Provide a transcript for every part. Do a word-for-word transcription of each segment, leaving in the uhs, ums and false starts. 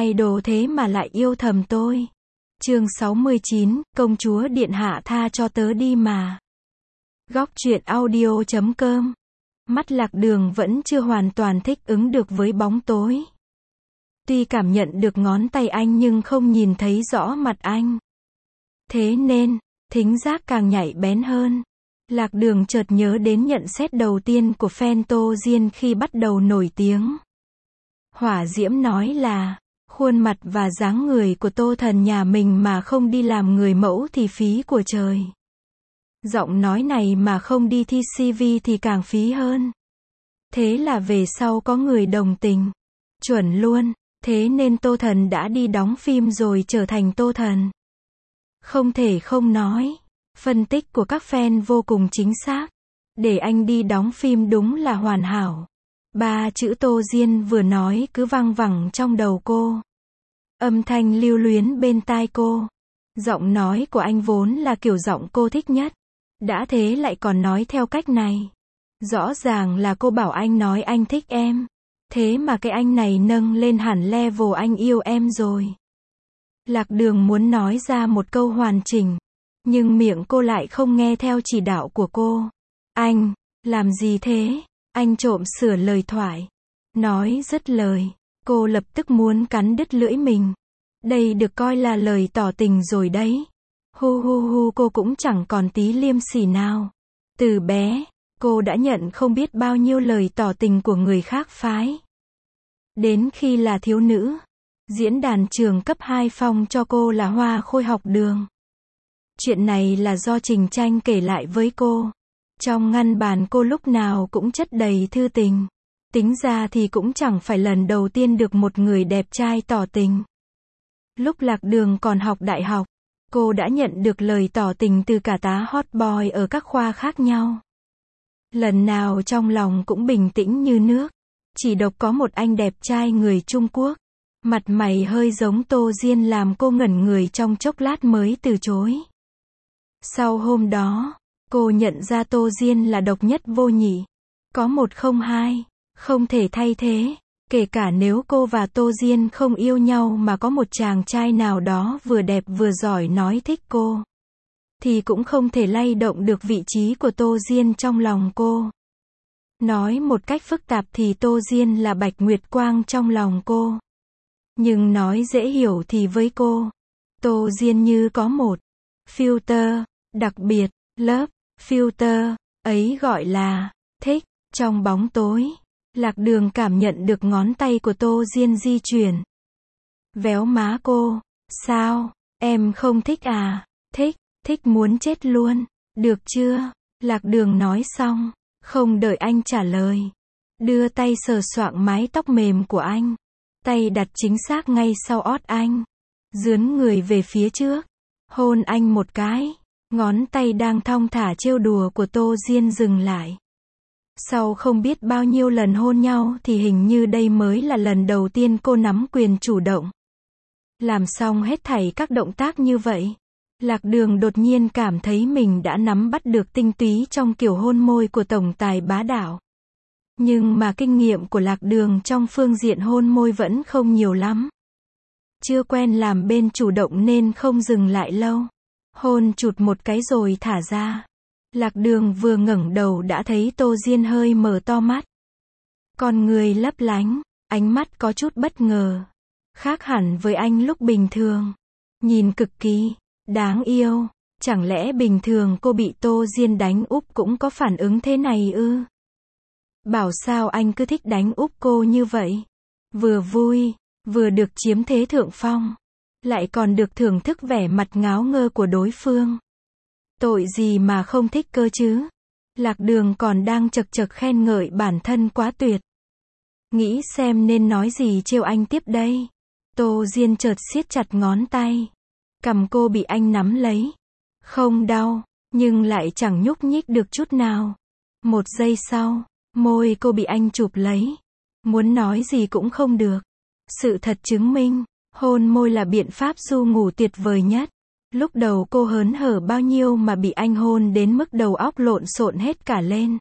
idol thế mà lại yêu thầm tôi. Chương sáu mươi chín, công chúa điện hạ tha cho tớ đi mà. Góc truyện audio chấm com. Mắt Lạc Đường vẫn chưa hoàn toàn thích ứng được với bóng tối. Tuy cảm nhận được ngón tay anh nhưng không nhìn thấy rõ mặt anh. Thế nên, thính giác càng nhạy bén hơn. Lạc Đường chợt nhớ đến nhận xét đầu tiên của fan Tô Diên khi bắt đầu nổi tiếng. Hỏa Diễm nói là, khuôn mặt và dáng người của Tô Thần nhà mình mà không đi làm người mẫu thì phí của trời. Giọng nói này mà không đi thi xê vê thì càng phí hơn. Thế là về sau có người đồng tình. Chuẩn luôn, thế nên Tô Thần đã đi đóng phim rồi trở thành Tô Thần. Không thể không nói, phân tích của các fan vô cùng chính xác. Để anh đi đóng phim đúng là hoàn hảo. Ba chữ Tô Diên vừa nói cứ văng vẳng trong đầu cô. Âm thanh lưu luyến bên tai cô. Giọng nói của anh vốn là kiểu giọng cô thích nhất. Đã thế lại còn nói theo cách này. Rõ ràng là cô bảo anh nói anh thích em. Thế mà cái anh này nâng lên hẳn level anh yêu em rồi. Lạc Đường muốn nói ra một câu hoàn chỉnh. Nhưng miệng cô lại không nghe theo chỉ đạo của cô. Anh, làm gì thế? Anh trộm sửa lời thoại. Nói dứt lời, cô lập tức muốn cắn đứt lưỡi mình. Đây được coi là lời tỏ tình rồi đấy. Hu hu hu, cô cũng chẳng còn tí liêm sỉ nào. Từ bé, cô đã nhận không biết bao nhiêu lời tỏ tình của người khác phái. Đến khi là thiếu nữ, diễn đàn trường cấp hai phong cho cô là hoa khôi học đường. Chuyện này là do Trình Tranh kể lại với cô. Trong ngăn bàn cô lúc nào cũng chất đầy thư tình. Tính ra thì cũng chẳng phải lần đầu tiên được một người đẹp trai tỏ tình. Lúc Lạc Đường còn học đại học, cô đã nhận được lời tỏ tình từ cả tá hot boy ở các khoa khác nhau. Lần nào trong lòng cũng bình tĩnh như nước. Chỉ độc có một anh đẹp trai người Trung Quốc. Mặt mày hơi giống Tô Diên làm cô ngẩn người trong chốc lát mới từ chối. Sau hôm đó, cô nhận ra Tô Diên là độc nhất vô nhị. Có một không hai, không thể thay thế. Kể cả nếu cô và Tô Diên không yêu nhau mà có một chàng trai nào đó vừa đẹp vừa giỏi nói thích cô, thì cũng không thể lay động được vị trí của Tô Diên trong lòng cô. Nói một cách phức tạp thì Tô Diên là Bạch Nguyệt Quang trong lòng cô. Nhưng nói dễ hiểu thì với cô, Tô Diên như có một filter đặc biệt, lớp filter ấy gọi là thích. Trong bóng tối, Lạc Đường cảm nhận được ngón tay của Tô Diên di chuyển. Véo má cô. Sao, em không thích à? Thích, thích muốn chết luôn. Được chưa? Lạc Đường nói xong, không đợi anh trả lời. Đưa tay sờ soạng mái tóc mềm của anh. Tay đặt chính xác ngay sau ót anh. Dướn người về phía trước. Hôn anh một cái. Ngón tay đang thong thả trêu đùa của Tô Diên dừng lại. Sau không biết bao nhiêu lần hôn nhau thì hình như đây mới là lần đầu tiên cô nắm quyền chủ động. Làm xong hết thảy các động tác như vậy, Lạc Đường đột nhiên cảm thấy mình đã nắm bắt được tinh túy trong kiểu hôn môi của tổng tài bá đạo. Nhưng mà kinh nghiệm của Lạc Đường trong phương diện hôn môi vẫn không nhiều lắm. Chưa quen làm bên chủ động nên không dừng lại lâu. Hôn chụt một cái rồi thả ra. Lạc Đường vừa ngẩng đầu đã thấy Tô Diên hơi mở to mắt. Con người lấp lánh, ánh mắt có chút bất ngờ. Khác hẳn với anh lúc bình thường. Nhìn cực kỳ đáng yêu. Chẳng lẽ bình thường cô bị Tô Diên đánh úp cũng có phản ứng thế này ư? Bảo sao anh cứ thích đánh úp cô như vậy. Vừa vui, vừa được chiếm thế thượng phong. Lại còn được thưởng thức vẻ mặt ngáo ngơ của đối phương. Tội gì mà không thích cơ chứ? Lạc Đường còn đang chật chật khen ngợi bản thân quá tuyệt. Nghĩ xem nên nói gì trêu anh tiếp đây. Tô Diên chợt siết chặt ngón tay. Cằm cô bị anh nắm lấy. Không đau, nhưng lại chẳng nhúc nhích được chút nào. Một giây sau, môi cô bị anh chụp lấy. Muốn nói gì cũng không được. Sự thật chứng minh, hôn môi là biện pháp du ngủ tuyệt vời nhất. Lúc đầu cô hớn hở bao nhiêu mà bị anh hôn đến mức đầu óc lộn xộn hết cả lên.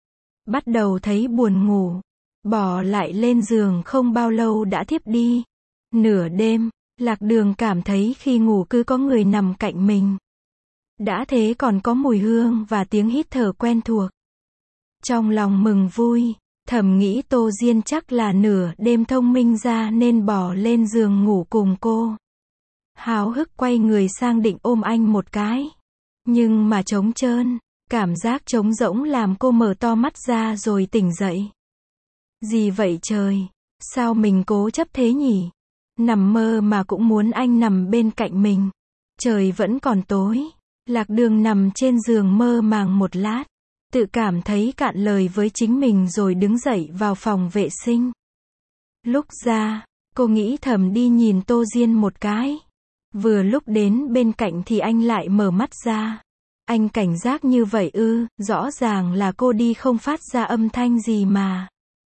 Bắt đầu thấy buồn ngủ. Bỏ lại lên giường không bao lâu đã thiếp đi. Nửa đêm, Lạc Đường cảm thấy khi ngủ cứ có người nằm cạnh mình. Đã thế còn có mùi hương và tiếng hít thở quen thuộc. Trong lòng mừng vui, thầm nghĩ Tô Diên chắc là nửa đêm thông minh ra nên bỏ lên giường ngủ cùng cô. Háo hức quay người sang định ôm anh một cái. Nhưng mà trống trơn, cảm giác trống rỗng làm cô mở to mắt ra rồi tỉnh dậy. Gì vậy trời? Sao mình cố chấp thế nhỉ? Nằm mơ mà cũng muốn anh nằm bên cạnh mình. Trời vẫn còn tối. Lạc Đường nằm trên giường mơ màng một lát. Tự cảm thấy cạn lời với chính mình rồi đứng dậy vào phòng vệ sinh. Lúc ra, cô nghĩ thầm đi nhìn Tô Diên một cái. Vừa lúc đến bên cạnh thì anh lại mở mắt ra. Anh cảnh giác như vậy ư? Rõ ràng là cô đi không phát ra âm thanh gì mà.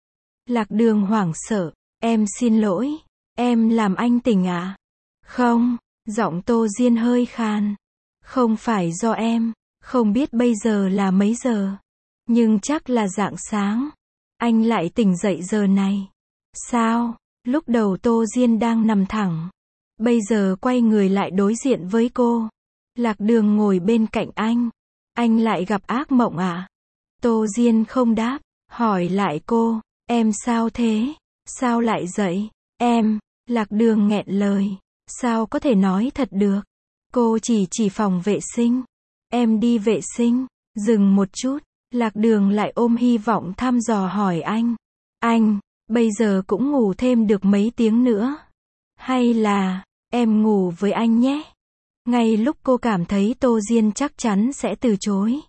Lạc Đường hoảng sợ. Em xin lỗi. Em làm anh tỉnh à? Không, giọng Tô Diên hơi khàn. Không phải do em. Không biết bây giờ là mấy giờ. Nhưng chắc là rạng sáng. Anh lại tỉnh dậy giờ này. Sao? Lúc đầu Tô Diên đang nằm thẳng. Bây giờ quay người lại đối diện với cô. Lạc Đường ngồi bên cạnh anh. Anh lại gặp ác mộng à? Tô Diên không đáp. Hỏi lại cô. Em sao thế? Sao lại dậy? Em. Lạc Đường nghẹn lời. Sao có thể nói thật được? Cô chỉ chỉ phòng vệ sinh. Em đi vệ sinh. Dừng một chút. Lạc Đường lại ôm hy vọng thăm dò hỏi anh. Anh, bây giờ cũng ngủ thêm được mấy tiếng nữa. Hay là, em ngủ với anh nhé. Ngay lúc cô cảm thấy Tô Diên chắc chắn sẽ từ chối.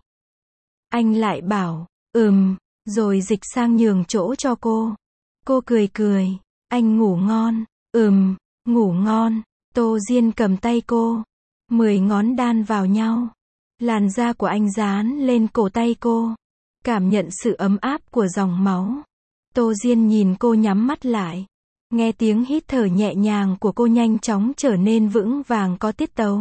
Anh lại bảo, ừm, rồi dịch sang nhường chỗ cho cô. Cô cười cười, anh ngủ ngon, ừm, ngủ ngon. Tô Diên cầm tay cô. Mười ngón đan vào nhau. Làn da của anh dán lên cổ tay cô. Cảm nhận sự ấm áp của dòng máu. Tô Diên nhìn cô nhắm mắt lại. Nghe tiếng hít thở nhẹ nhàng của cô nhanh chóng trở nên vững vàng có tiết tấu.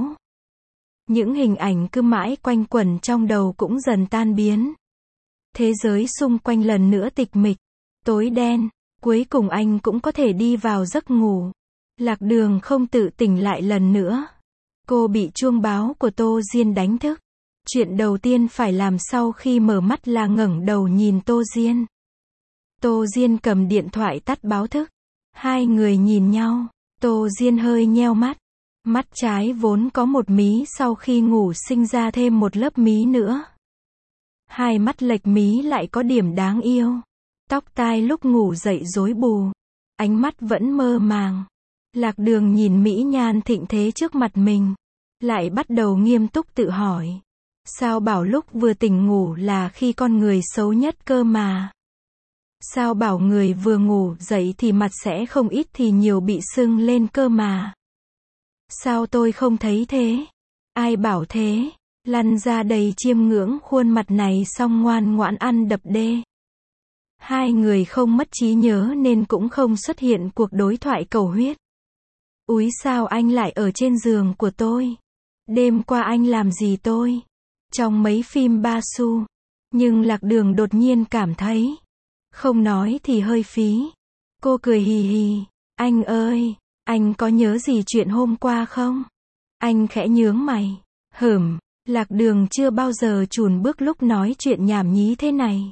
Những hình ảnh cứ mãi quanh quẩn trong đầu cũng dần tan biến. Thế giới xung quanh lần nữa tịch mịch, tối đen, cuối cùng anh cũng có thể đi vào giấc ngủ. Lạc Đường không tự tỉnh lại lần nữa. Cô bị chuông báo của Tô Diên đánh thức. Chuyện đầu tiên phải làm sau khi mở mắt là ngẩng đầu nhìn Tô Diên. Tô Diên cầm điện thoại tắt báo thức. Hai người nhìn nhau. Tô Diên hơi nheo mắt. Mắt trái vốn có một mí sau khi ngủ sinh ra thêm một lớp mí nữa. Hai mắt lệch mí lại có điểm đáng yêu. Tóc tai lúc ngủ dậy rối bù. Ánh mắt vẫn mơ màng. Lạc Đường nhìn mỹ nhan thịnh thế trước mặt mình. Lại bắt đầu nghiêm túc tự hỏi. Sao bảo lúc vừa tỉnh ngủ là khi con người xấu nhất cơ mà? Sao bảo người vừa ngủ dậy thì mặt sẽ không ít thì nhiều bị sưng lên cơ mà? Sao tôi không thấy thế? Ai bảo thế? Lăn ra đầy chiêm ngưỡng khuôn mặt này xong ngoan ngoãn ăn đập đê. Hai người không mất trí nhớ nên cũng không xuất hiện cuộc đối thoại cầu huyết. Úi sao anh lại ở trên giường của tôi? Đêm qua anh làm gì tôi? Trong mấy phim ba xu. Nhưng Lạc Đường đột nhiên cảm thấy. Không nói thì hơi phí. Cô cười hì hì. Anh ơi, anh có nhớ gì chuyện hôm qua không? Anh khẽ nhướng mày. Hửm, Lạc Đường chưa bao giờ chùn bước lúc nói chuyện nhảm nhí thế này.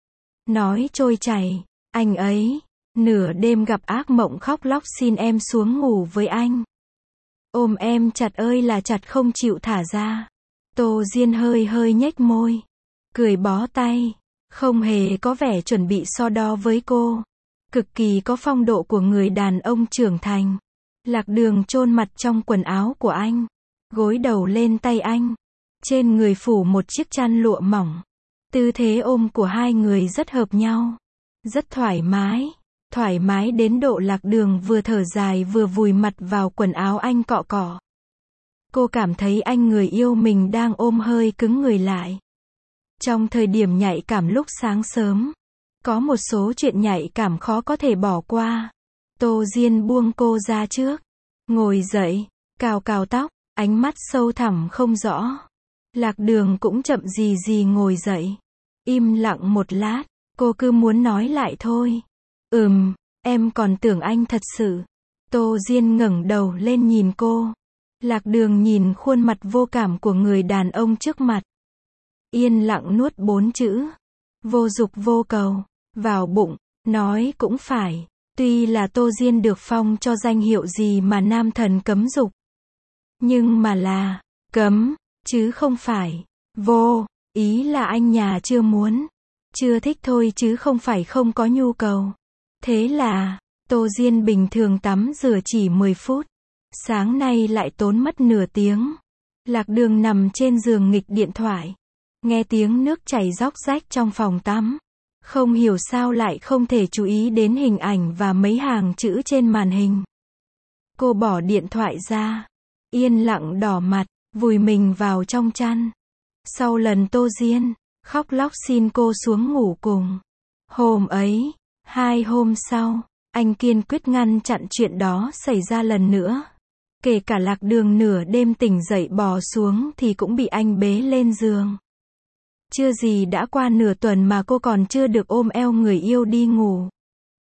Nói trôi chảy. Anh ấy, nửa đêm gặp ác mộng khóc lóc xin em xuống ngủ với anh. Ôm em chặt ơi là chặt không chịu thả ra. Tô Diên hơi hơi nhếch môi. Cười bó tay. Không hề có vẻ chuẩn bị so đo với cô. Cực kỳ có phong độ của người đàn ông trưởng thành. Lạc Đường chôn mặt trong quần áo của anh. Gối đầu lên tay anh. Trên người phủ một chiếc chăn lụa mỏng. Tư thế ôm của hai người rất hợp nhau. Rất thoải mái. Thoải mái đến độ Lạc Đường vừa thở dài vừa vùi mặt vào quần áo anh cọ cọ. Cô cảm thấy anh người yêu mình đang ôm hơi cứng người lại. Trong thời điểm nhạy cảm lúc sáng sớm, có một số chuyện nhạy cảm khó có thể bỏ qua. Tô Diên buông cô ra trước. Ngồi dậy, cào cào tóc, ánh mắt sâu thẳm không rõ. Lạc Đường cũng chậm gì gì ngồi dậy. Im lặng một lát, cô cứ muốn nói lại thôi. Ừm, em còn tưởng anh thật sự Tô Diên ngẩng đầu lên nhìn cô. Lạc Đường nhìn khuôn mặt vô cảm của người đàn ông trước mặt. Yên lặng nuốt bốn chữ. Vô dục vô cầu. Vào bụng, nói cũng phải. Tuy là Tô Diên được phong cho danh hiệu gì mà nam thần cấm dục. Nhưng mà là cấm, chứ không phải vô. Ý là anh nhà chưa muốn. Chưa thích thôi chứ không phải không có nhu cầu. Thế là, Tô Diên bình thường tắm rửa chỉ mười phút. Sáng nay lại tốn mất nửa tiếng. Lạc Đường nằm trên giường nghịch điện thoại. Nghe tiếng nước chảy róc rách trong phòng tắm. Không hiểu sao lại không thể chú ý đến hình ảnh và mấy hàng chữ trên màn hình. Cô bỏ điện thoại ra. Yên lặng đỏ mặt, vùi mình vào trong chăn. Sau lần Tô Diên khóc lóc xin cô xuống ngủ cùng. Hôm ấy, hai hôm sau, anh kiên quyết ngăn chặn chuyện đó xảy ra lần nữa. Kể cả Lạc Đường nửa đêm tỉnh dậy bò xuống thì cũng bị anh bế lên giường. Chưa gì đã qua nửa tuần mà cô còn chưa được ôm eo người yêu đi ngủ.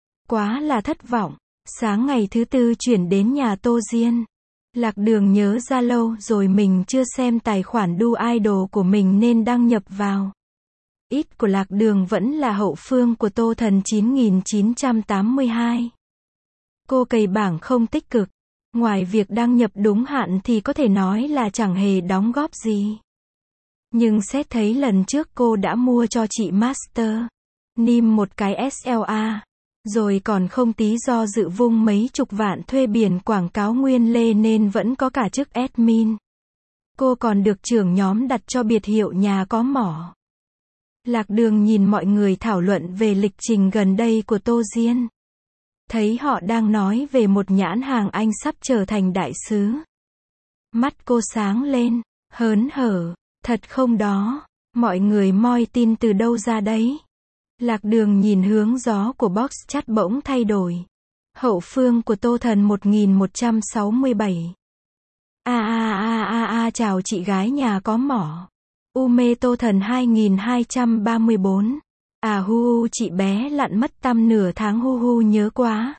Quá là thất vọng. Sáng ngày thứ tư chuyển đến nhà Tô Diên. Lạc Đường nhớ ra lâu rồi mình chưa xem tài khoản đu idol của mình nên đăng nhập vào. Ít của Lạc Đường vẫn là hậu phương của Tô Thần chín nghìn chín trăm tám mươi hai. Cô cày bảng không tích cực. Ngoài việc đăng nhập đúng hạn thì có thể nói là chẳng hề đóng góp gì. Nhưng xét thấy lần trước cô đã mua cho chị Master Nim một cái ét lờ a, rồi còn không tí do dự vung mấy chục vạn thuê biển quảng cáo nguyên lê nên vẫn có cả chức admin. Cô còn được trưởng nhóm đặt cho biệt hiệu nhà có mỏ. Lạc Đường nhìn mọi người thảo luận về lịch trình gần đây của Tô Diên. Thấy họ đang nói về một nhãn hàng Anh sắp trở thành đại sứ. Mắt cô sáng lên, hớn hở. Thật không đó, mọi người moi tin từ đâu ra đấy. Lạc Đường nhìn hướng gió của box chat bỗng thay đổi. Hậu phương của Tô Thần một nghìn một trăm sáu mươi bảy. A a a a a chào chị gái nhà có mỏ. U mê Tô Thần hai nghìn hai trăm ba mươi bốn. À hu hu chị bé lặn mất tăm nửa tháng hu hu nhớ quá.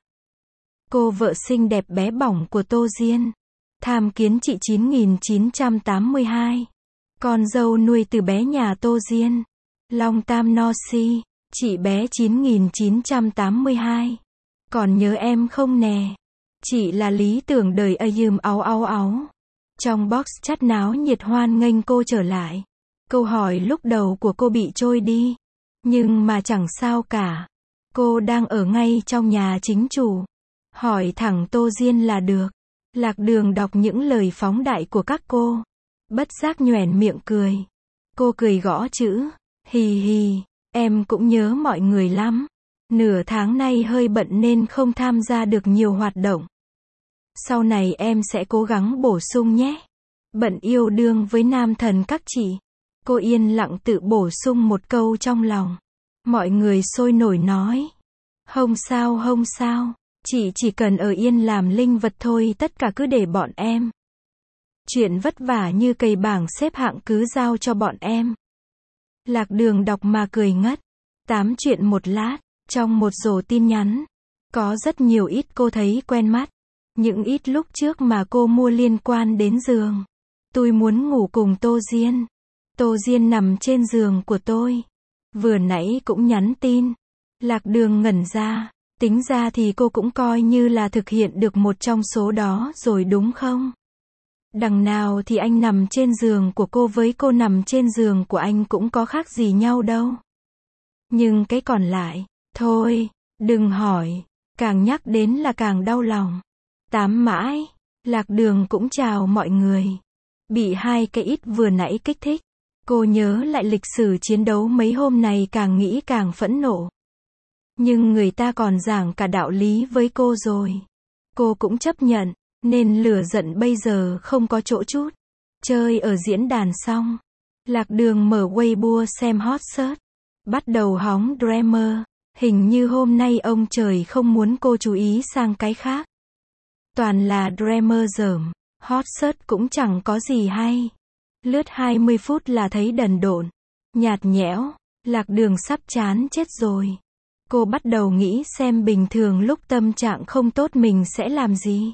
Cô vợ xinh đẹp bé bỏng của Tô Diên. Tham kiến chị chín nghìn chín trăm tám mươi hai. Con dâu nuôi từ bé nhà Tô Diên. Long Tam No Si. Chị bé chín nghìn chín trăm tám mươi hai. Còn nhớ em không nè? Chị là lý tưởng đời Ayum áo áo áo. Trong box chat náo nhiệt hoan nghênh cô trở lại. Câu hỏi lúc đầu của cô bị trôi đi. Nhưng mà chẳng sao cả. Cô đang ở ngay trong nhà chính chủ. Hỏi thẳng Tô Diên là được. Lạc Đường đọc những lời phóng đại của các cô. Bất giác nhoẻn miệng cười. Cô cười gõ chữ. Hì hì, em cũng nhớ mọi người lắm. Nửa tháng nay hơi bận nên không tham gia được nhiều hoạt động. Sau này em sẽ cố gắng bổ sung nhé. Bận yêu đương với nam thần các chị. Cô yên lặng tự bổ sung một câu trong lòng. Mọi người sôi nổi nói. Không sao không sao. Chị chỉ cần ở yên làm linh vật thôi, tất cả cứ để bọn em. Chuyện vất vả như cày bảng xếp hạng cứ giao cho bọn em. Lạc Đường đọc mà cười ngất. Tám chuyện một lát. Trong một rổ tin nhắn. Có rất nhiều ít cô thấy quen mắt. Những ít lúc trước mà cô mua liên quan đến giường. Tôi muốn ngủ cùng Tô Diên. Tô Diên nằm trên giường của tôi. Vừa nãy cũng nhắn tin. Lạc Đường ngẩn ra. Tính ra thì cô cũng coi như là thực hiện được một trong số đó rồi đúng không? Đằng nào thì anh nằm trên giường của cô với cô nằm trên giường của anh cũng có khác gì nhau đâu. Nhưng cái còn lại, thôi, đừng hỏi, càng nhắc đến là càng đau lòng. Tám mãi, Lạc Đường cũng chào mọi người. Bị hai cái ít vừa nãy kích thích. Cô nhớ lại lịch sử chiến đấu mấy hôm này càng nghĩ càng phẫn nộ. Nhưng người ta còn giảng cả đạo lý với cô rồi. Cô cũng chấp nhận, nên lửa giận bây giờ không có chỗ chút. Chơi ở diễn đàn xong. Lạc Đường mở Weibo xem hot search. Bắt đầu hóng Dreamer. Hình như hôm nay ông trời không muốn cô chú ý sang cái khác. Toàn là Dreamer dởm. Hot search cũng chẳng có gì hay. Lướt hai mươi phút là thấy đần độn. Nhạt nhẽo. Lạc Đường sắp chán chết rồi. Cô bắt đầu nghĩ xem bình thường lúc tâm trạng không tốt mình sẽ làm gì.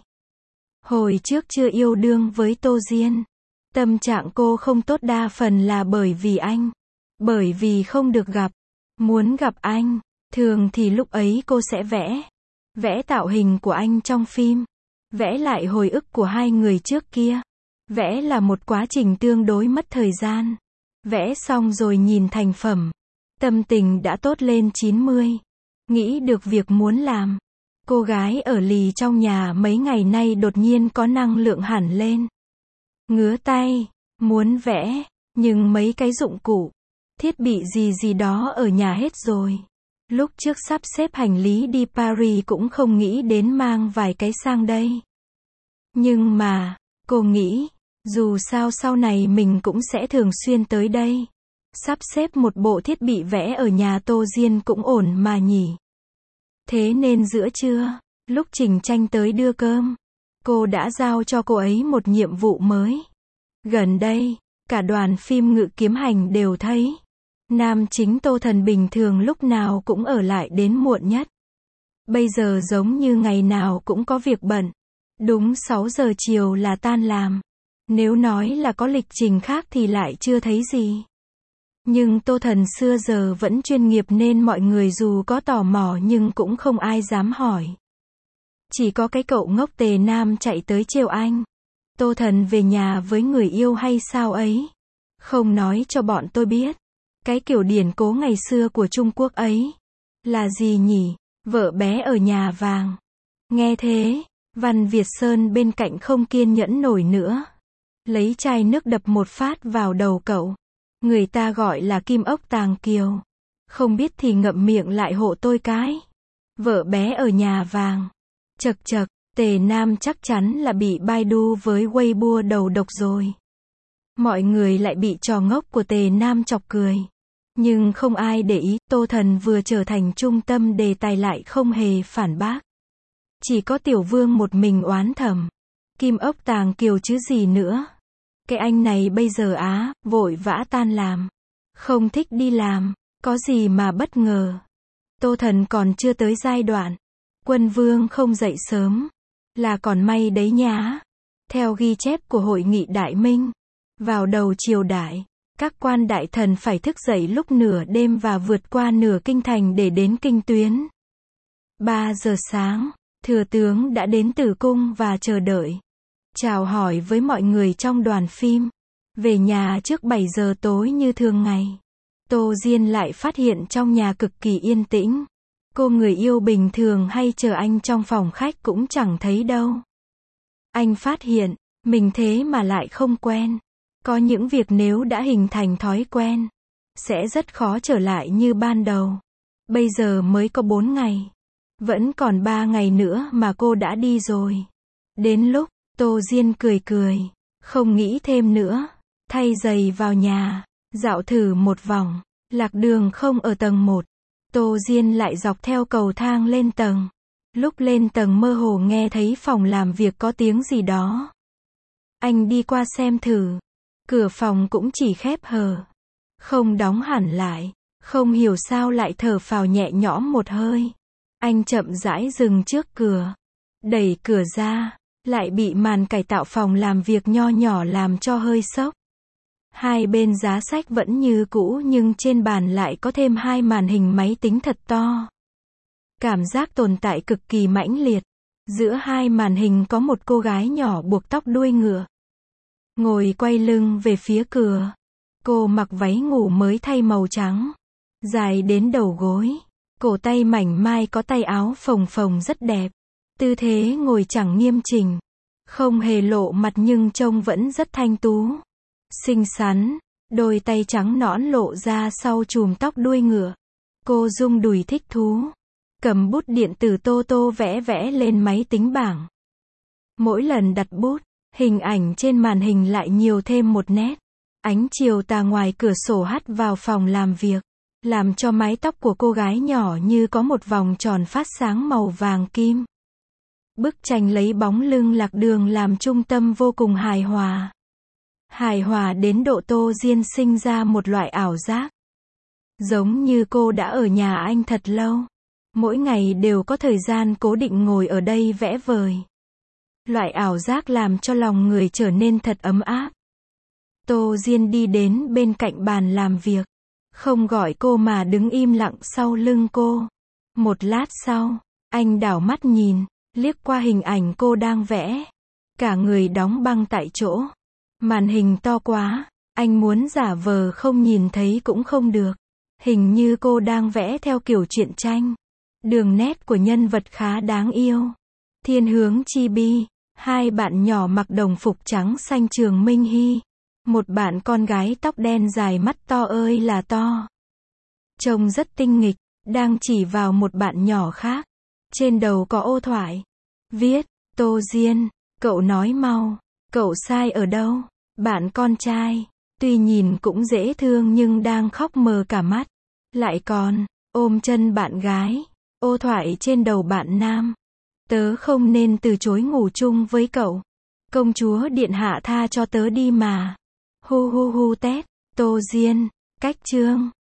Hồi trước chưa yêu đương với Tô Diên, tâm trạng cô không tốt đa phần là bởi vì anh. Bởi vì không được gặp. Muốn gặp anh, thường thì lúc ấy cô sẽ vẽ. Vẽ tạo hình của anh trong phim. Vẽ lại hồi ức của hai người trước kia. Vẽ là một quá trình tương đối mất thời gian. Vẽ xong rồi nhìn thành phẩm. Tâm tình đã tốt lên chín mươi. Nghĩ được việc muốn làm. Cô gái ở lì trong nhà mấy ngày nay đột nhiên có năng lượng hẳn lên. Ngứa tay, muốn vẽ, nhưng mấy cái dụng cụ, thiết bị gì gì đó ở nhà hết rồi. Lúc trước sắp xếp hành lý đi Paris cũng không nghĩ đến mang vài cái sang đây. Nhưng mà, cô nghĩ, dù sao sau này mình cũng sẽ thường xuyên tới đây. Sắp xếp một bộ thiết bị vẽ ở nhà Tô Diên cũng ổn mà nhỉ. Thế nên giữa trưa, lúc Trình Tranh tới đưa cơm, cô đã giao cho cô ấy một nhiệm vụ mới. Gần đây, cả đoàn phim Ngự Kiếm Hành đều thấy, nam chính Tô Thần bình thường lúc nào cũng ở lại đến muộn nhất. Bây giờ giống như ngày nào cũng có việc bận. Đúng sáu giờ chiều là tan làm. Nếu nói là có lịch trình khác thì lại chưa thấy gì. Nhưng Tô Thần xưa giờ vẫn chuyên nghiệp nên mọi người dù có tò mò nhưng cũng không ai dám hỏi. Chỉ có cái cậu ngốc Tề Nam chạy tới trêu anh. Tô Thần về nhà với người yêu hay sao ấy? Không nói cho bọn tôi biết. Cái kiểu điển cố ngày xưa của Trung Quốc ấy. Là gì nhỉ? Vợ bé ở nhà vàng. Nghe thế, Văn Việt Sơn bên cạnh không kiên nhẫn nổi nữa. Lấy chai nước đập một phát vào đầu cậu. Người ta gọi là kim ốc tàng kiều. Không biết thì ngậm miệng lại hộ tôi cái. Vợ bé ở nhà vàng. Chật chật, Tề Nam chắc chắn là bị Baidu với Weibo đầu độc rồi. Mọi người lại bị trò ngốc của Tề Nam chọc cười. Nhưng không ai để ý, Tô Thần vừa trở thành trung tâm đề tài lại không hề phản bác. Chỉ có Tiểu Vương một mình oán thầm. Kim ốc tàng kiều chứ gì nữa. Cái anh này bây giờ á, vội vã tan làm. Không thích đi làm, có gì mà bất ngờ. Tô Thần còn chưa tới giai đoạn. Quân Vương không dậy sớm. Là còn may đấy nhá. Theo ghi chép của Hội nghị Đại Minh. Vào đầu triều đại, các quan đại thần phải thức dậy lúc nửa đêm và vượt qua nửa kinh thành để đến kinh tuyến. ba giờ sáng, thừa tướng đã đến Tử Cung và chờ đợi. Chào hỏi với mọi người trong đoàn phim. Về nhà trước bảy giờ tối như thường ngày. Tô Diên lại phát hiện trong nhà cực kỳ yên tĩnh. Cô người yêu bình thường hay chờ anh trong phòng khách cũng chẳng thấy đâu. Anh phát hiện, mình thế mà lại không quen. Có những việc nếu đã hình thành thói quen, sẽ rất khó trở lại như ban đầu. Bây giờ mới có bốn ngày. Vẫn còn ba ngày nữa mà cô đã đi rồi. Đến lúc, Tô Diên cười cười, không nghĩ thêm nữa. Thay giày vào nhà, dạo thử một vòng. Lạc Đường không ở tầng một. Tô Diên lại dọc theo cầu thang lên tầng. Lúc lên tầng mơ hồ nghe thấy phòng làm việc có tiếng gì đó. Anh đi qua xem thử. Cửa phòng cũng chỉ khép hờ. Không đóng hẳn lại. Không hiểu sao lại thở phào nhẹ nhõm một hơi. Anh chậm rãi dừng trước cửa. Đẩy cửa ra. Lại bị màn cải tạo phòng làm việc nho nhỏ làm cho hơi sốc. Hai bên giá sách vẫn như cũ nhưng trên bàn lại có thêm hai màn hình máy tính thật to. Cảm giác tồn tại cực kỳ mãnh liệt. Giữa hai màn hình có một cô gái nhỏ buộc tóc đuôi ngựa. Ngồi quay lưng về phía cửa. Cô mặc váy ngủ mới thay màu trắng. Dài đến đầu gối. Cổ tay mảnh mai có tay áo phồng phồng rất đẹp. Tư thế ngồi chẳng nghiêm chỉnh. Không hề lộ mặt nhưng trông vẫn rất thanh tú. Xinh xắn. Đôi tay trắng nõn lộ ra sau chùm tóc đuôi ngựa. Cô rung đùi thích thú. Cầm bút điện tử tô tô vẽ vẽ lên máy tính bảng. Mỗi lần đặt bút, hình ảnh trên màn hình lại nhiều thêm một nét. Ánh chiều tà ngoài cửa sổ hắt vào phòng làm việc. Làm cho mái tóc của cô gái nhỏ như có một vòng tròn phát sáng màu vàng kim. Bức tranh lấy bóng lưng Lạc Đường làm trung tâm vô cùng hài hòa. Hài hòa đến độ Tô Diên sinh ra một loại ảo giác. Giống như cô đã ở nhà anh thật lâu. Mỗi ngày đều có thời gian cố định ngồi ở đây vẽ vời. Loại ảo giác làm cho lòng người trở nên thật ấm áp. Tô Diên đi đến bên cạnh bàn làm việc. Không gọi cô mà đứng im lặng sau lưng cô. Một lát sau, anh đảo mắt nhìn, liếc qua hình ảnh cô đang vẽ. Cả người đóng băng tại chỗ. Màn hình to quá, anh muốn giả vờ không nhìn thấy cũng không được. Hình như cô đang vẽ theo kiểu truyện tranh. Đường nét của nhân vật khá đáng yêu. Thiên hướng chibi, hai bạn nhỏ mặc đồng phục trắng xanh Trường Minh Hy. Một bạn con gái tóc đen dài mắt to ơi là to. Trông rất tinh nghịch, đang chỉ vào một bạn nhỏ khác. Trên đầu có ô thoại. Viết, Tô Diên, cậu nói mau, cậu sai ở đâu? Bạn con trai, tuy nhìn cũng dễ thương nhưng đang khóc mờ cả mắt. Lại còn, ôm chân bạn gái, ô thoại trên đầu bạn nam. Tớ không nên từ chối ngủ chung với cậu. Công chúa điện hạ tha cho tớ đi mà. Hu hu hu tét, Tô Diên, cách chương.